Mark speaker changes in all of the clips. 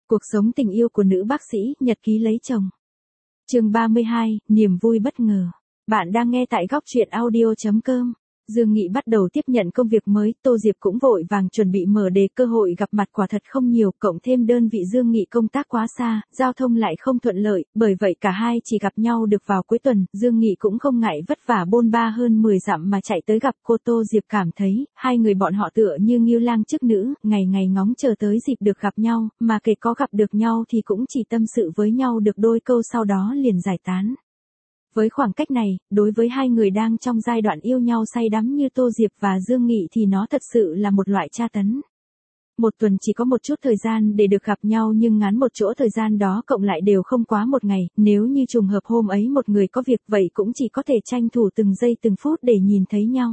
Speaker 1: Cuộc sống tình yêu của nữ bác sĩ, nhật ký lấy chồng. Chương 32, niềm vui bất ngờ. Bạn đang nghe tại góc truyện audio.com. Dương Nghị bắt đầu tiếp nhận công việc mới, Tô Diệp cũng vội vàng chuẩn bị mở đề, cơ hội gặp mặt quả thật không nhiều, cộng thêm đơn vị Dương Nghị công tác quá xa, giao thông lại không thuận lợi, bởi vậy cả hai chỉ gặp nhau được vào cuối tuần. Dương Nghị cũng không ngại vất vả bôn ba hơn 10 dặm mà chạy tới gặp cô. Tô Diệp cảm thấy, hai người bọn họ tựa như ngưu lang chức nữ, ngày ngày ngóng chờ tới dịp được gặp nhau, mà kể có gặp được nhau thì cũng chỉ tâm sự với nhau được đôi câu sau đó liền giải tán. Với khoảng cách này, đối với hai người đang trong giai đoạn yêu nhau say đắm như Tô Diệp và Dương Nghị thì nó thật sự là một loại tra tấn. Một tuần chỉ có một chút thời gian để được gặp nhau, nhưng ngắn một chỗ thời gian đó cộng lại đều không quá một ngày, nếu như trùng hợp hôm ấy một người có việc vậy cũng chỉ có thể tranh thủ từng giây từng phút để nhìn thấy nhau.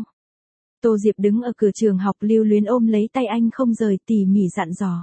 Speaker 1: Tô Diệp đứng ở cửa trường học lưu luyến ôm lấy tay anh không rời, tỉ mỉ dặn dò.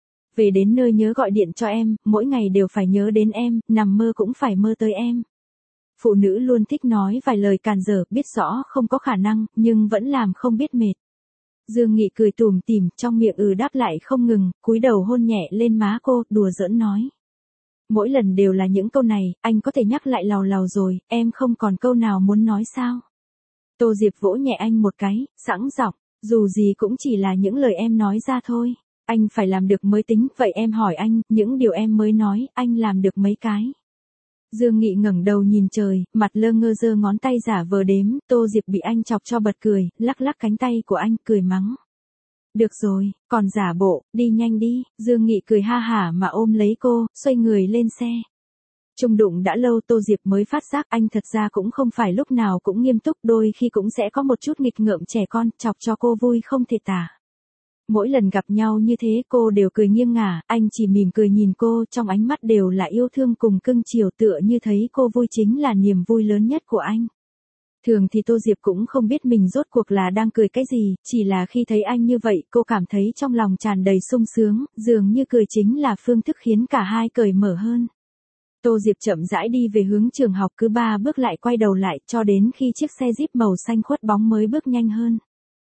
Speaker 1: Về đến nơi nhớ gọi điện cho em, mỗi ngày đều phải nhớ đến em, nằm mơ cũng phải mơ tới em. Phụ nữ luôn thích nói vài lời càn dở, biết rõ không có khả năng, nhưng vẫn làm không biết mệt. Dương Nghị cười tủm tỉm, trong miệng đáp lại không ngừng, cúi đầu hôn nhẹ lên má cô, đùa giỡn nói. Mỗi lần đều là những câu này, anh có thể nhắc lại lào lào rồi, em không còn câu nào muốn nói sao? Tô Diệp vỗ nhẹ anh một cái, sẵn giọng, dù gì cũng chỉ là những lời em nói ra thôi. Anh phải làm được mới tính, vậy em hỏi anh, những điều em mới nói, anh làm được mấy cái? Dương Nghị ngẩng đầu nhìn trời, mặt lơ ngơ giơ ngón tay giả vờ đếm. Tô Diệp bị anh chọc cho bật cười, lắc lắc cánh tay của anh, cười mắng. Được rồi, còn giả bộ, đi nhanh đi. Dương Nghị cười ha hả mà ôm lấy cô, xoay người lên xe. Chung đụng đã lâu Tô Diệp mới phát giác anh thật ra cũng không phải lúc nào cũng nghiêm túc, đôi khi cũng sẽ có một chút nghịch ngợm trẻ con, chọc cho cô vui không thể tả. Mỗi lần gặp nhau như thế cô đều cười nghiêng ngả, anh chỉ mỉm cười nhìn cô, trong ánh mắt đều là yêu thương cùng cưng chiều, tựa như thấy cô vui chính là niềm vui lớn nhất của anh. Thường thì Tô Diệp cũng không biết mình rốt cuộc là đang cười cái gì, chỉ là khi thấy anh như vậy cô cảm thấy trong lòng tràn đầy sung sướng, dường như cười chính là phương thức khiến cả hai cởi mở hơn. Tô Diệp chậm rãi đi về hướng trường học, cứ 3 bước lại quay đầu lại, cho đến khi chiếc xe Jeep màu xanh khuất bóng mới bước nhanh hơn.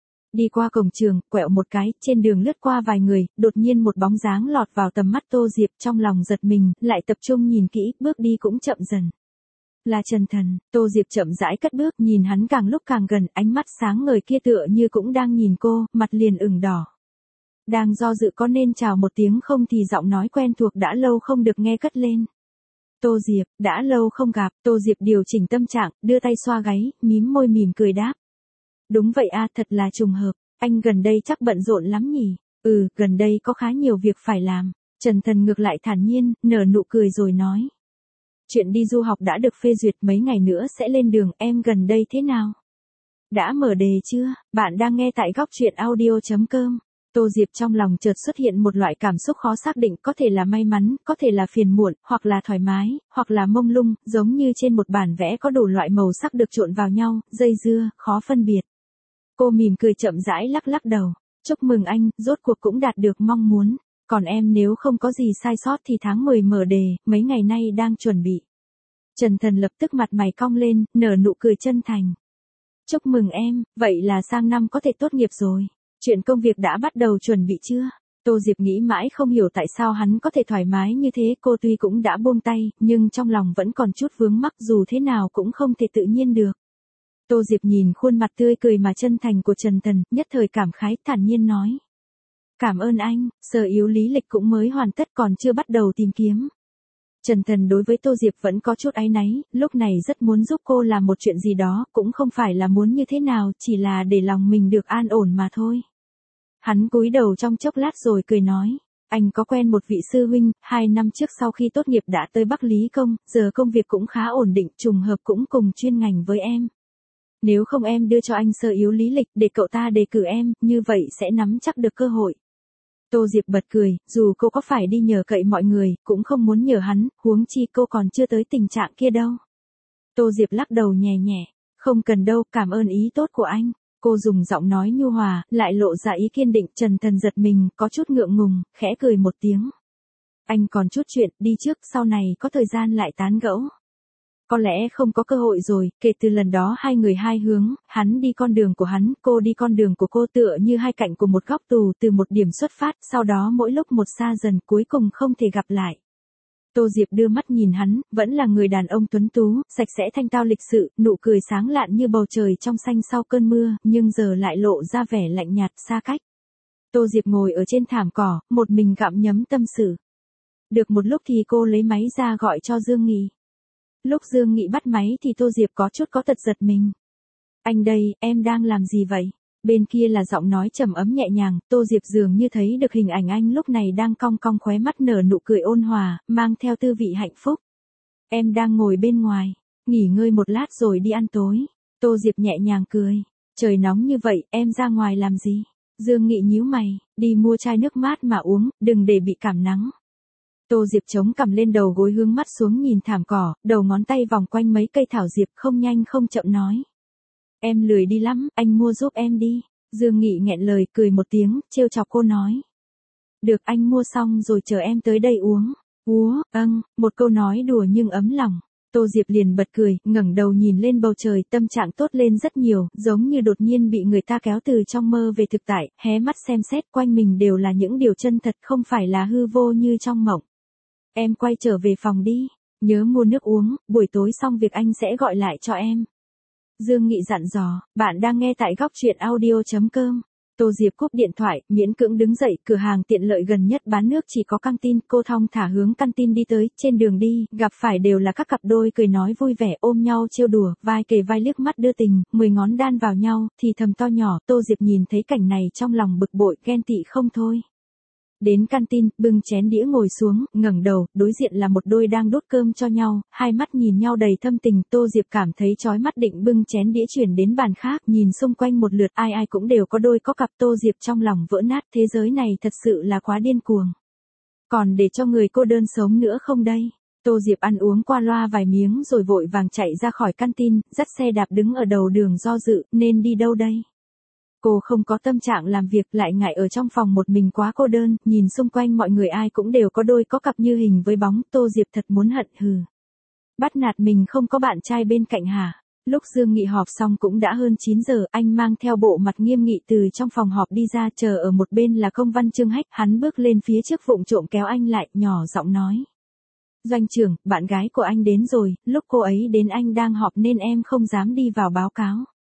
Speaker 1: Đi qua cổng trường, quẹo một cái, trên đường lướt qua vài người, đột nhiên một bóng dáng lọt vào tầm mắt Tô Diệp, trong lòng giật mình, lại tập trung nhìn kỹ, bước đi cũng chậm dần. Là Trần Thần. Tô Diệp chậm rãi cất bước, nhìn hắn càng lúc càng gần, ánh mắt sáng ngời kia tựa như cũng đang nhìn cô, mặt liền ửng đỏ. Đang do dự có nên chào một tiếng không thì giọng nói quen thuộc đã lâu không được nghe cất lên. Tô Diệp, đã lâu không gặp. Tô Diệp điều chỉnh tâm trạng, đưa tay xoa gáy, mím môi mỉm cười đáp. Đúng vậy a, thật là trùng hợp, anh gần đây chắc bận rộn lắm nhỉ? Gần đây có khá nhiều việc phải làm. Trần Thần ngược lại thản nhiên, nở nụ cười rồi nói. Chuyện đi du học đã được phê duyệt, mấy ngày nữa sẽ lên đường, em gần đây thế nào? Đã mở đề chưa? Bạn đang nghe tại góc truyện audio.com. Tô Diệp trong lòng chợt xuất hiện một loại cảm xúc khó xác định, có thể là may mắn, có thể là phiền muộn, hoặc là thoải mái, hoặc là mông lung, giống như trên một bản vẽ có đủ loại màu sắc được trộn vào nhau, dây dưa, khó phân biệt. Cô mỉm cười chậm rãi lắc lắc đầu. Chúc mừng anh, rốt cuộc cũng đạt được mong muốn. Còn em nếu không có gì sai sót thì tháng 10 mở đề, mấy ngày nay đang chuẩn bị. Trần Thần lập tức mặt mày cong lên, nở nụ cười chân thành. Chúc mừng em, vậy là sang năm có thể tốt nghiệp rồi. Chuyện công việc đã bắt đầu chuẩn bị chưa? Tô Diệp nghĩ mãi không hiểu tại sao hắn có thể thoải mái như thế, cô tuy cũng đã buông tay, nhưng trong lòng vẫn còn chút vướng mắc, dù thế nào cũng không thể tự nhiên được. Tô Diệp nhìn khuôn mặt tươi cười mà chân thành của Trần Thần, nhất thời cảm khái, thản nhiên nói. Cảm ơn anh, sở yếu lý lịch cũng mới hoàn tất còn chưa bắt đầu tìm kiếm. Trần Thần đối với Tô Diệp vẫn có chút áy náy, lúc này rất muốn giúp cô làm một chuyện gì đó, cũng không phải là muốn như thế nào, chỉ là để lòng mình được an ổn mà thôi. Hắn cúi đầu trong chốc lát rồi cười nói. Anh có quen một vị sư huynh, 2 năm trước sau khi tốt nghiệp đã tới Bắc Lý Công, giờ công việc cũng khá ổn định, trùng hợp cũng cùng chuyên ngành với em. Nếu không em đưa cho anh sơ yếu lý lịch để cậu ta đề cử em, như vậy sẽ nắm chắc được cơ hội. Tô Diệp bật cười, dù cô có phải đi nhờ cậy mọi người, cũng không muốn nhờ hắn, huống chi cô còn chưa tới tình trạng kia đâu. Tô Diệp lắc đầu nhẹ nhẹ, không cần đâu, cảm ơn ý tốt của anh. Cô dùng giọng nói nhu hòa, lại lộ ra ý kiên định. Trần Thần giật mình, có chút ngượng ngùng, khẽ cười một tiếng. Anh còn chút chuyện, đi trước, sau này có thời gian lại tán gẫu. Có lẽ không có cơ hội rồi, kể từ lần đó hai người hai hướng, hắn đi con đường của hắn, cô đi con đường của cô, tựa như hai cạnh của một góc tù, từ một điểm xuất phát, sau đó mỗi lúc một xa dần, cuối cùng không thể gặp lại. Tô Diệp đưa mắt nhìn hắn, vẫn là người đàn ông tuấn tú, sạch sẽ thanh tao lịch sự, nụ cười sáng lạn như bầu trời trong xanh sau cơn mưa, nhưng giờ lại lộ ra vẻ lạnh nhạt xa cách. Tô Diệp ngồi ở trên thảm cỏ, một mình gặm nhấm tâm sự. Được một lúc thì cô lấy máy ra gọi cho Dương Nghị. Lúc Dương Nghị bắt máy thì Tô Diệp có chút có tật giật mình. Anh đây, em đang làm gì vậy? Bên kia là giọng nói trầm ấm nhẹ nhàng, Tô Diệp dường như thấy được hình ảnh anh lúc này đang cong cong khóe mắt nở nụ cười ôn hòa, mang theo tư vị hạnh phúc. Em đang ngồi bên ngoài, nghỉ ngơi một lát rồi đi ăn tối. Tô Diệp nhẹ nhàng cười. Trời nóng như vậy, em ra ngoài làm gì? Dương Nghị nhíu mày, đi mua chai nước mát mà uống, đừng để bị cảm nắng. Tô Diệp chống cằm lên đầu gối hướng mắt xuống nhìn thảm cỏ, đầu ngón tay vòng quanh mấy cây thảo diệp không nhanh không chậm nói. Em lười đi lắm, anh mua giúp em đi. Dương Nghị nghẹn lời cười một tiếng, trêu chọc cô nói. Được, anh mua xong rồi chờ em tới đây uống. Một câu nói đùa nhưng ấm lòng. Tô Diệp liền bật cười, ngẩng đầu nhìn lên bầu trời, tâm trạng tốt lên rất nhiều, giống như đột nhiên bị người ta kéo từ trong mơ về thực tại, hé mắt xem xét quanh mình đều là những điều chân thật, không phải là hư vô như trong mộng. Em quay trở về phòng đi, nhớ mua nước uống, buổi tối xong việc anh sẽ gọi lại cho em. Dương Nghị dặn dò, bạn đang nghe tại góc truyện audio.com. Tô Diệp cúp điện thoại, miễn cưỡng đứng dậy, cửa hàng tiện lợi gần nhất bán nước chỉ có căng tin, cô thong thả hướng căng tin đi tới, trên đường đi, gặp phải đều là các cặp đôi cười nói vui vẻ ôm nhau trêu đùa, vai kề vai liếc mắt đưa tình, 10 ngón đan vào nhau, thì thầm to nhỏ, Tô Diệp nhìn thấy cảnh này trong lòng bực bội, ghen tị không thôi. Đến căng tin, bưng chén đĩa ngồi xuống, ngẩng đầu, đối diện là một đôi đang đốt cơm cho nhau, hai mắt nhìn nhau đầy thâm tình, Tô Diệp cảm thấy chói mắt định bưng chén đĩa chuyển đến bàn khác, nhìn xung quanh một lượt ai ai cũng đều có đôi có cặp, Tô Diệp trong lòng vỡ nát, thế giới này thật sự là quá điên cuồng. Còn để cho người cô đơn sống nữa không đây? Tô Diệp ăn uống qua loa vài miếng rồi vội vàng chạy ra khỏi căng tin, dắt xe đạp đứng ở đầu đường do dự, nên đi đâu đây? Cô không có tâm trạng làm việc, lại ngại ở trong phòng một mình quá cô đơn, nhìn xung quanh mọi người ai cũng đều có đôi có cặp như hình với bóng, Tô Diệp thật muốn hận hừ. Bắt nạt mình không có bạn trai bên cạnh hả? Lúc Dương Nghị họp xong cũng đã hơn 9 giờ, anh mang theo bộ mặt nghiêm nghị từ trong phòng họp đi ra, chờ ở một bên là công văn Trương Hách, hắn bước lên phía trước vụng trộm kéo anh lại, nhỏ giọng nói. Doanh trưởng, bạn gái của anh đến rồi, lúc cô ấy đến anh đang họp nên em không dám đi vào báo cáo.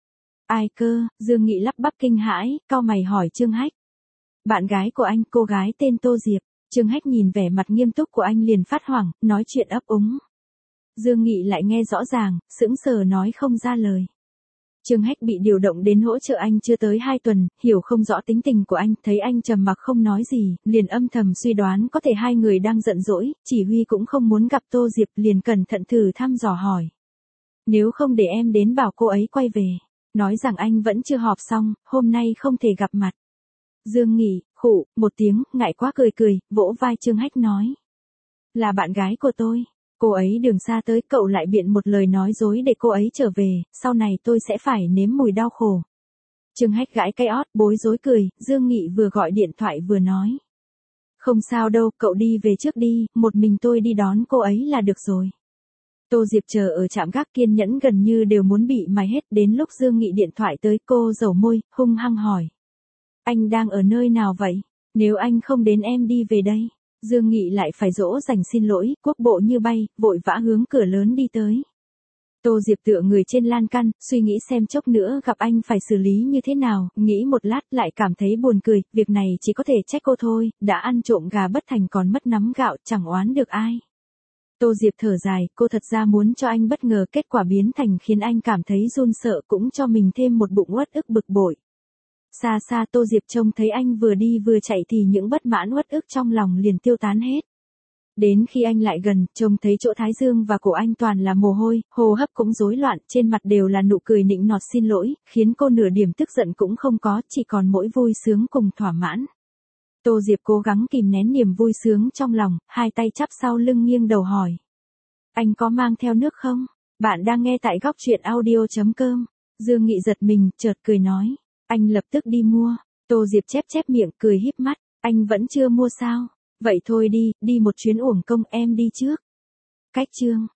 Speaker 1: Ai cơ? Dương Nghị lắp bắp kinh hãi, cau mày hỏi Trương Hách. Bạn gái của anh, cô gái tên Tô Diệp. Trương Hách nhìn vẻ mặt nghiêm túc của anh liền phát hoảng, nói chuyện ấp úng. Dương Nghị lại nghe rõ ràng, sững sờ nói không ra lời. Trương Hách bị điều động đến hỗ trợ anh chưa tới 2 tuần, hiểu không rõ tính tình của anh, thấy anh trầm mặc không nói gì, liền âm thầm suy đoán có thể hai người đang giận dỗi, chỉ huy cũng không muốn gặp Tô Diệp, liền cẩn thận thử thăm dò hỏi. Nếu không để em đến bảo cô ấy quay về. Nói rằng anh vẫn chưa họp xong, hôm nay không thể gặp mặt. Dương Nghị, khụ, một tiếng, ngại quá cười cười, vỗ vai Trương Hách nói. Là bạn gái của tôi. Cô ấy đường xa tới, cậu lại biện một lời nói dối để cô ấy trở về, sau này tôi sẽ phải nếm mùi đau khổ. Trương Hách gãi cái ót, bối rối cười, Dương Nghị vừa gọi điện thoại vừa nói. Không sao đâu, cậu đi về trước đi, một mình tôi đi đón cô ấy là được rồi. Tô Diệp chờ ở trạm gác kiên nhẫn gần như đều muốn bị mài hết, đến lúc Dương Nghị điện thoại tới cô dầu môi, hung hăng hỏi. Anh đang ở nơi nào vậy? Nếu anh không đến em đi về đây. Dương Nghị lại phải dỗ dành xin lỗi, quốc bộ như bay, vội vã hướng cửa lớn đi tới. Tô Diệp tựa người trên lan can, suy nghĩ xem chốc nữa gặp anh phải xử lý như thế nào, nghĩ một lát lại cảm thấy buồn cười, việc này chỉ có thể trách cô thôi, đã ăn trộm gà bất thành còn mất nắm gạo, chẳng oán được ai. Tô Diệp thở dài, cô thật ra muốn cho anh bất ngờ, kết quả biến thành khiến anh cảm thấy run sợ, cũng cho mình thêm một bụng uất ức bực bội. Xa xa Tô Diệp trông thấy anh vừa đi vừa chạy thì những bất mãn uất ức trong lòng liền tiêu tán hết. Đến khi anh lại gần, trông thấy chỗ thái dương và cổ anh toàn là mồ hôi, hô hấp cũng rối loạn, trên mặt đều là nụ cười nịnh nọt xin lỗi, khiến cô nửa điểm tức giận cũng không có, chỉ còn mỗi vui sướng cùng thỏa mãn. Tô Diệp cố gắng kìm nén niềm vui sướng trong lòng, hai tay chắp sau lưng nghiêng đầu hỏi. Anh có mang theo nước không? Bạn đang nghe tại góc truyện audio.com. Dương Nghị giật mình, chợt cười nói. Anh lập tức đi mua. Tô Diệp chép chép miệng, cười híp mắt. Anh vẫn chưa mua sao? Vậy thôi đi, đi một chuyến uổng công, em đi trước. Cách chương.